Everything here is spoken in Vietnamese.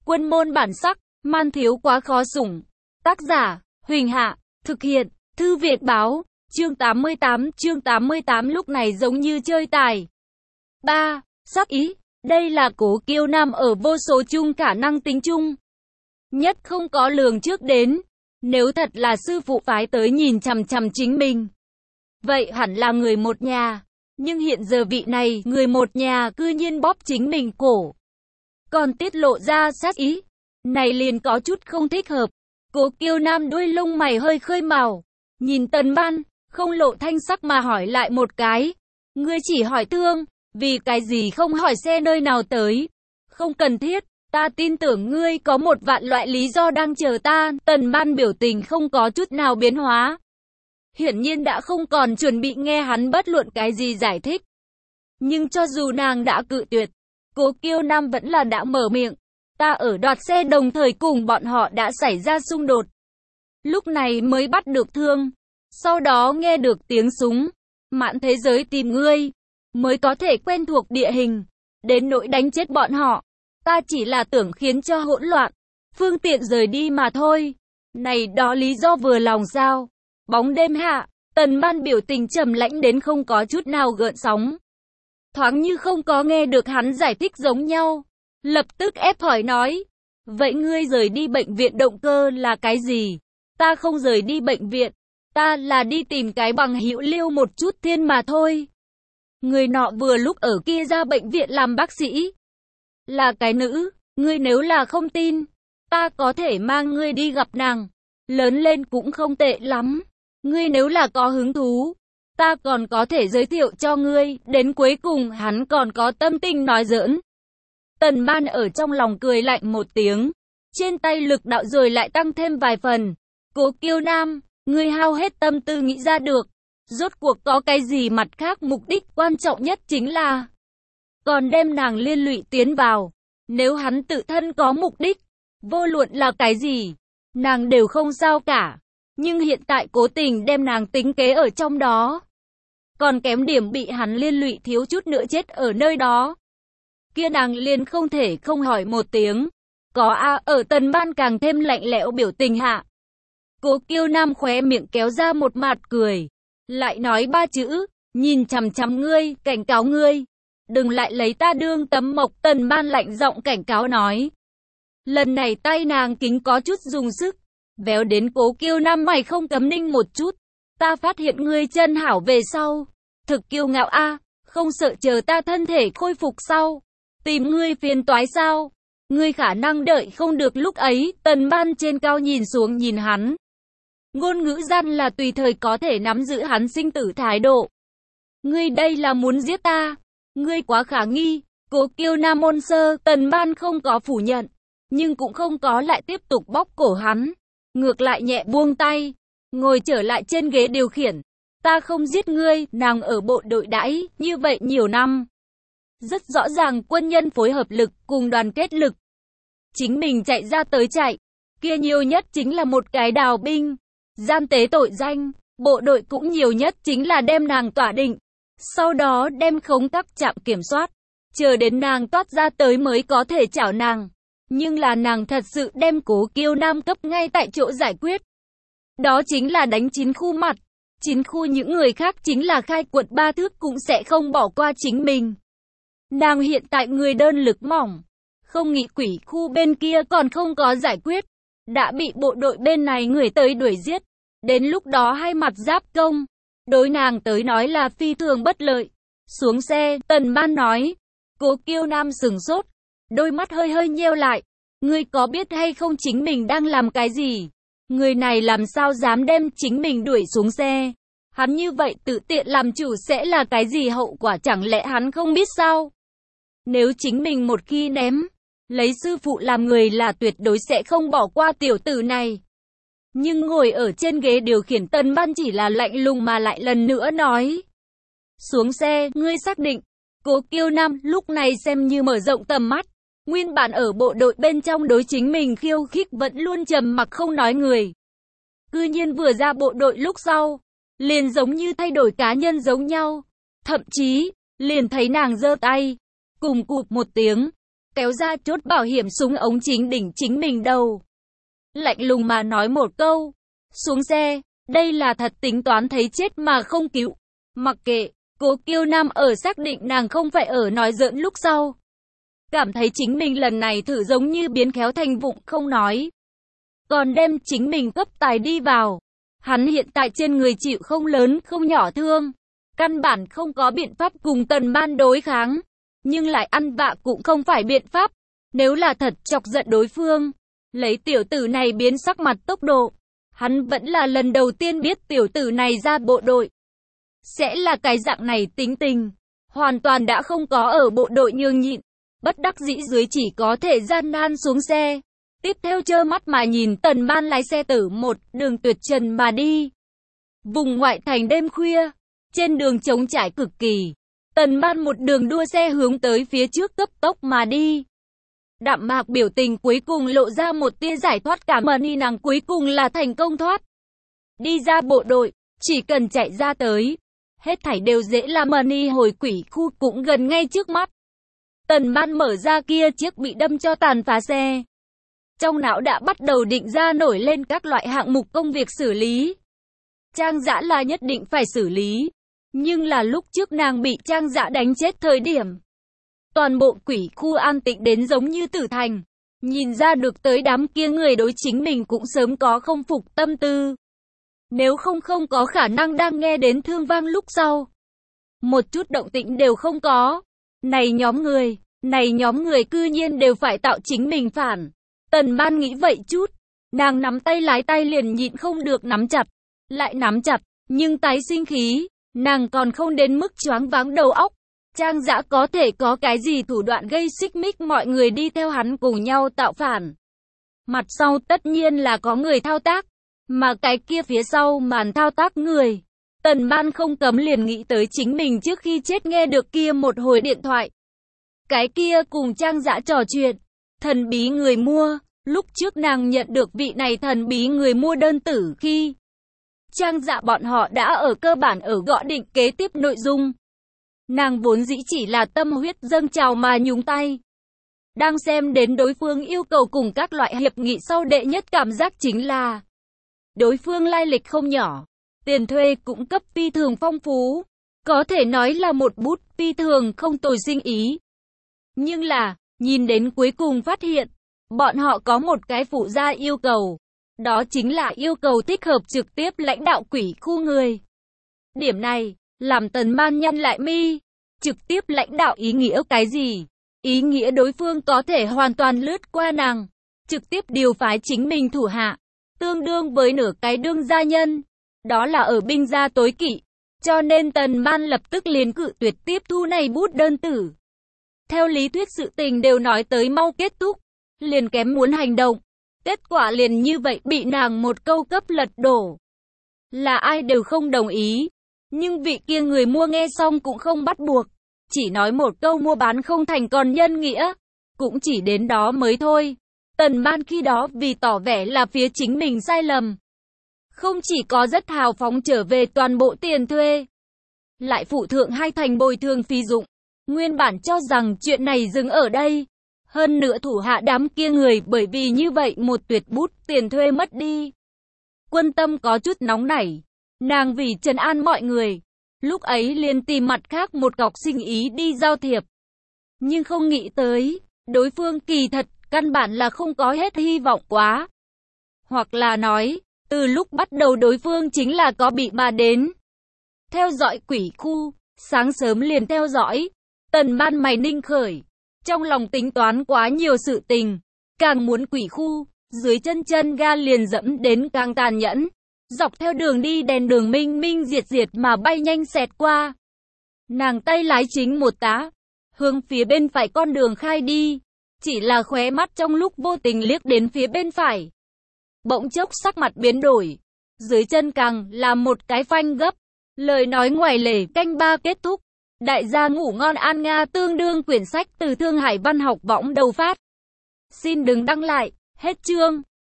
Quân môn bản sắc, man thiếu quá khó sủng. Tác giả, Huỳnh Hạ, thực hiện, Thư Viện Báo, chương 88 lúc này giống như chơi tài. 3. Sắc ý, đây là Cố Kiêu Nam ở vô số chung khả năng tính chung. Nhất không có lường trước đến, nếu thật là sư phụ phái tới nhìn chằm chằm chính mình. Vậy hẳn là người một nhà, nhưng hiện giờ vị này, người một nhà cư nhiên bóp chính mình cổ. Còn tiết lộ ra sát ý, này liền có chút không thích hợp. Cố Kiêu Nam đuôi lông mày hơi khơi màu, nhìn Tần Ban, không lộ thanh sắc mà hỏi lại một cái. Ngươi chỉ hỏi thương, vì cái gì không hỏi xe nơi nào tới? Không cần thiết, ta tin tưởng ngươi có một vạn loại lý do đang chờ ta. Tần Ban biểu tình không có chút nào biến hóa. Hiển nhiên đã không còn chuẩn bị nghe hắn bất luận cái gì giải thích. Nhưng cho dù nàng đã cự tuyệt, Cố Kiêu Nam vẫn là đã mở miệng. Ta ở đoạt xe đồng thời cùng bọn họ đã xảy ra xung đột. Lúc này mới bắt được thương. Sau đó nghe được tiếng súng. Mạn thế giới tìm ngươi, mới có thể quen thuộc địa hình. Đến nỗi đánh chết bọn họ, ta chỉ là tưởng khiến cho hỗn loạn, phương tiện rời đi mà thôi. Này đó lý do vừa lòng sao? Bóng đêm hạ, Tần Ban biểu tình trầm lãnh đến không có chút nào gợn sóng. Thoáng như không có nghe được hắn giải thích giống nhau. Lập tức ép hỏi nói. Vậy ngươi rời đi bệnh viện động cơ là cái gì? Ta không rời đi bệnh viện. Ta là đi tìm cái bằng hữu Liêu một chút thiên mà thôi. Người nọ vừa lúc ở kia ra bệnh viện làm bác sĩ. Là cái nữ, ngươi nếu là không tin, ta có thể mang ngươi đi gặp nàng. Lớn lên cũng không tệ lắm. Ngươi nếu là có hứng thú, ta còn có thể giới thiệu cho ngươi. Đến cuối cùng hắn còn có tâm tình nói giỡn. Tần Ban ở trong lòng cười lạnh một tiếng. Trên tay lực đạo rồi lại tăng thêm vài phần. Cố Kiêu Nam, ngươi hao hết tâm tư nghĩ ra được. Rốt cuộc có cái gì mặt khác, mục đích quan trọng nhất chính là còn đem nàng liên lụy tiến vào. Nếu hắn tự thân có mục đích, vô luận là cái gì, nàng đều không sao cả. Nhưng hiện tại cố tình đem nàng tính kế ở trong đó. Còn kém điểm bị hắn liên lụy thiếu chút nữa chết ở nơi đó. Kia nàng liền không thể không hỏi một tiếng. Có ở Tần Ban càng thêm lạnh lẽo biểu tình hạ. Cố Kiêu Nam khóe miệng kéo ra một mặt cười. Lại nói ba chữ, nhìn chằm chằm ngươi, cảnh cáo ngươi. Đừng lại lấy ta đương tấm mộc. Tần Ban lạnh giọng cảnh cáo nói. Lần này tay nàng kính có chút dùng sức. Véo đến Cố Kiêu Nam mày không cấm ninh một chút. Ta phát hiện ngươi chân hảo về sau. Thực kiêu ngạo không sợ chờ ta thân thể khôi phục sau. Tìm ngươi phiền toái sao? Ngươi khả năng đợi không được lúc ấy. Tần Ban trên cao nhìn xuống nhìn hắn. Ngôn ngữ gian là tùy thời có thể nắm giữ hắn sinh tử thái độ. Ngươi đây là muốn giết ta. Ngươi quá khả nghi. Cố Kiêu Nam ôn sơ. Tần Ban không có phủ nhận, nhưng cũng không có lại tiếp tục bóp cổ hắn. Ngược lại nhẹ buông tay, ngồi trở lại trên ghế điều khiển. Ta không giết ngươi. Nàng ở bộ đội đãi như vậy nhiều năm. Rất rõ ràng quân nhân phối hợp lực cùng đoàn kết lực. Chính mình chạy ra tới chạy, kia nhiều nhất chính là một cái đào binh, gian tế tội danh. Bộ đội cũng nhiều nhất chính là đem nàng tỏa định, sau đó đem khống các trạm kiểm soát, chờ đến nàng toát ra tới mới có thể chảo nàng. Nhưng là nàng thật sự đem Cố Kiêu Nam cấp ngay tại chỗ giải quyết. Đó chính là đánh 9 khu mặt. 9 khu những người khác chính là khai quật 3 thước cũng sẽ không bỏ qua chính mình. Nàng hiện tại người đơn lực mỏng, không nghĩ quỷ khu bên kia còn không có giải quyết, đã bị bộ đội bên này người tới đuổi giết. Đến lúc đó hai mặt giáp công, đối nàng tới nói là phi thường bất lợi. Xuống xe, Tần Ban nói. Cố Kiêu Nam sừng sốt, đôi mắt hơi hơi nheo lại. Ngươi có biết hay không chính mình đang làm cái gì? Người này làm sao dám đem chính mình đuổi xuống xe? Hắn như vậy tự tiện làm chủ sẽ là cái gì hậu quả, chẳng lẽ hắn không biết sao? Nếu chính mình một khi ném, lấy sư phụ làm người là tuyệt đối sẽ không bỏ qua tiểu tử này. Nhưng ngồi ở trên ghế điều khiển Tần Ban chỉ là lạnh lùng mà lại lần nữa nói. Xuống xe, ngươi xác định. Cố Kiêu Nam lúc này xem như mở rộng tầm mắt. Nguyên bản ở bộ đội bên trong đối chính mình khiêu khích vẫn luôn trầm mặc không nói người. Cư nhiên vừa ra bộ đội lúc sau, liền giống như thay đổi cá nhân giống nhau. Thậm chí, liền thấy nàng giơ tay, cùng cụp một tiếng, kéo ra chốt bảo hiểm súng ống chính đỉnh chính mình đầu. Lạnh lùng mà nói một câu, xuống xe, đây là thật tính toán thấy chết mà không cứu. Mặc kệ, Cố Kiêu Nam ở xác định nàng không phải ở nói giỡn lúc sau. Cảm thấy chính mình lần này thử giống như biến khéo thành vụng không nói. Còn đem chính mình cấp tài đi vào. Hắn hiện tại trên người chịu không lớn không nhỏ thương. Căn bản không có biện pháp cùng Tần Ban đối kháng. Nhưng lại ăn vạ cũng không phải biện pháp. Nếu là thật chọc giận đối phương, lấy tiểu tử này biến sắc mặt tốc độ. Hắn vẫn là lần đầu tiên biết tiểu tử này ra bộ đội sẽ là cái dạng này tính tình. Hoàn toàn đã không có ở bộ đội nhường nhịn. Bất đắc dĩ dưới chỉ có thể gian nan xuống xe. Tiếp theo trơ mắt mà nhìn Tần Ban lái xe tử một đường tuyệt trần mà đi. Vùng ngoại thành đêm khuya, trên đường trống trải cực kỳ. Tần Ban một đường đua xe hướng tới phía trước cấp tốc mà đi. Đạm mạc biểu tình cuối cùng lộ ra một tia giải thoát cảm ơn, nàng cuối cùng là thành công thoát. Đi ra bộ đội, chỉ cần chạy ra tới. Hết thảy đều dễ làm, hồi quỷ khu cũng gần ngay trước mắt. Tần Ban mở ra kia chiếc bị đâm cho tàn phá xe. Trong não đã bắt đầu định ra nổi lên các loại hạng mục công việc xử lý. Trang Dã là nhất định phải xử lý. Nhưng là lúc trước nàng bị Trang Dã đánh chết thời điểm. Toàn bộ quỷ khu an tĩnh đến giống như tử thành. Nhìn ra được tới đám kia người đối chính mình cũng sớm có không phục tâm tư. Nếu không có khả năng đang nghe đến thương vang lúc sau. Một chút động tĩnh đều không có. Này nhóm người cư nhiên đều phải tạo chính mình phản. Tần Ban nghĩ vậy chút. Nàng nắm tay lái tay liền nhịn không được nắm chặt. Lại nắm chặt, nhưng tái sinh khí. Nàng còn không đến mức choáng váng đầu óc. Trang Dã có thể có cái gì thủ đoạn gây xích mích mọi người đi theo hắn cùng nhau tạo phản. Mặt sau tất nhiên là có người thao tác. Mà cái kia phía sau màn thao tác người. Tần Ban không cấm liền nghĩ tới chính mình trước khi chết nghe được kia một hồi điện thoại. Cái kia cùng Trang Dã trò chuyện. Thần bí người mua. Lúc trước nàng nhận được vị này thần bí người mua đơn tử khi Trang Dã bọn họ đã ở cơ bản ở gõ định kế tiếp nội dung. Nàng vốn dĩ chỉ là tâm huyết dâng trào mà nhúng tay. Đang xem đến đối phương yêu cầu cùng các loại hiệp nghị sau, đệ nhất cảm giác chính là đối phương lai lịch không nhỏ, tiền thuê cũng cấp phi thường phong phú, có thể nói là một bút phi thường không tồi sinh ý. Nhưng là, nhìn đến cuối cùng phát hiện, bọn họ có một cái phụ gia yêu cầu, đó chính là yêu cầu thích hợp trực tiếp lãnh đạo quỷ khu người. Điểm này, làm Tần Ban nhăn lại mi, trực tiếp lãnh đạo ý nghĩa cái gì? Ý nghĩa đối phương có thể hoàn toàn lướt qua nàng, trực tiếp điều phái chính mình thủ hạ. Tương đương với nửa cái đương gia nhân, đó là ở binh gia tối kỵ, cho nên Tần Ban lập tức liền cự tuyệt tiếp thu này bút đơn tử. Theo lý thuyết sự tình đều nói tới mau kết thúc, liền kém muốn hành động, kết quả liền như vậy bị nàng một câu cấp lật đổ. Là ai đều không đồng ý, nhưng vị kia người mua nghe xong cũng không bắt buộc, chỉ nói một câu mua bán không thành còn nhân nghĩa, cũng chỉ đến đó mới thôi. Tần Ban khi đó vì tỏ vẻ là phía chính mình sai lầm, không chỉ có rất hào phóng trở về toàn bộ tiền thuê, lại phụ thượng 2 thành bồi thường phí dụng. Nguyên bản cho rằng chuyện này dừng ở đây. Hơn nữa thủ hạ đám kia người bởi vì như vậy một tuyệt bút tiền thuê mất đi. Quân Tâm có chút nóng nảy. Nàng vì trấn an mọi người, lúc ấy liền tìm mặt khác một cọc sinh ý đi giao thiệp. Nhưng không nghĩ tới, đối phương kỳ thật căn bản là không có hết hy vọng quá. Hoặc là nói, từ lúc bắt đầu đối phương chính là có bị mà đến. Theo dõi quỷ khu, sáng sớm liền theo dõi. Tần Ban mày ninh khởi, trong lòng tính toán quá nhiều sự tình, càng muốn quỷ khu, dưới chân ga liền dẫm đến càng tàn nhẫn. Dọc theo đường đi đèn đường minh minh diệt mà bay nhanh xẹt qua. Nàng tay lái chính một tá, hướng phía bên phải con đường khai đi, chỉ là khóe mắt trong lúc vô tình liếc đến phía bên phải. Bỗng chốc sắc mặt biến đổi, dưới chân càng là một cái phanh gấp, lời nói ngoài lề canh 3 kết thúc. Đại gia ngủ ngon an nga tương đương quyển sách từ Thương Hải Văn học võng đầu phát. Xin đừng đăng lại, hết chương.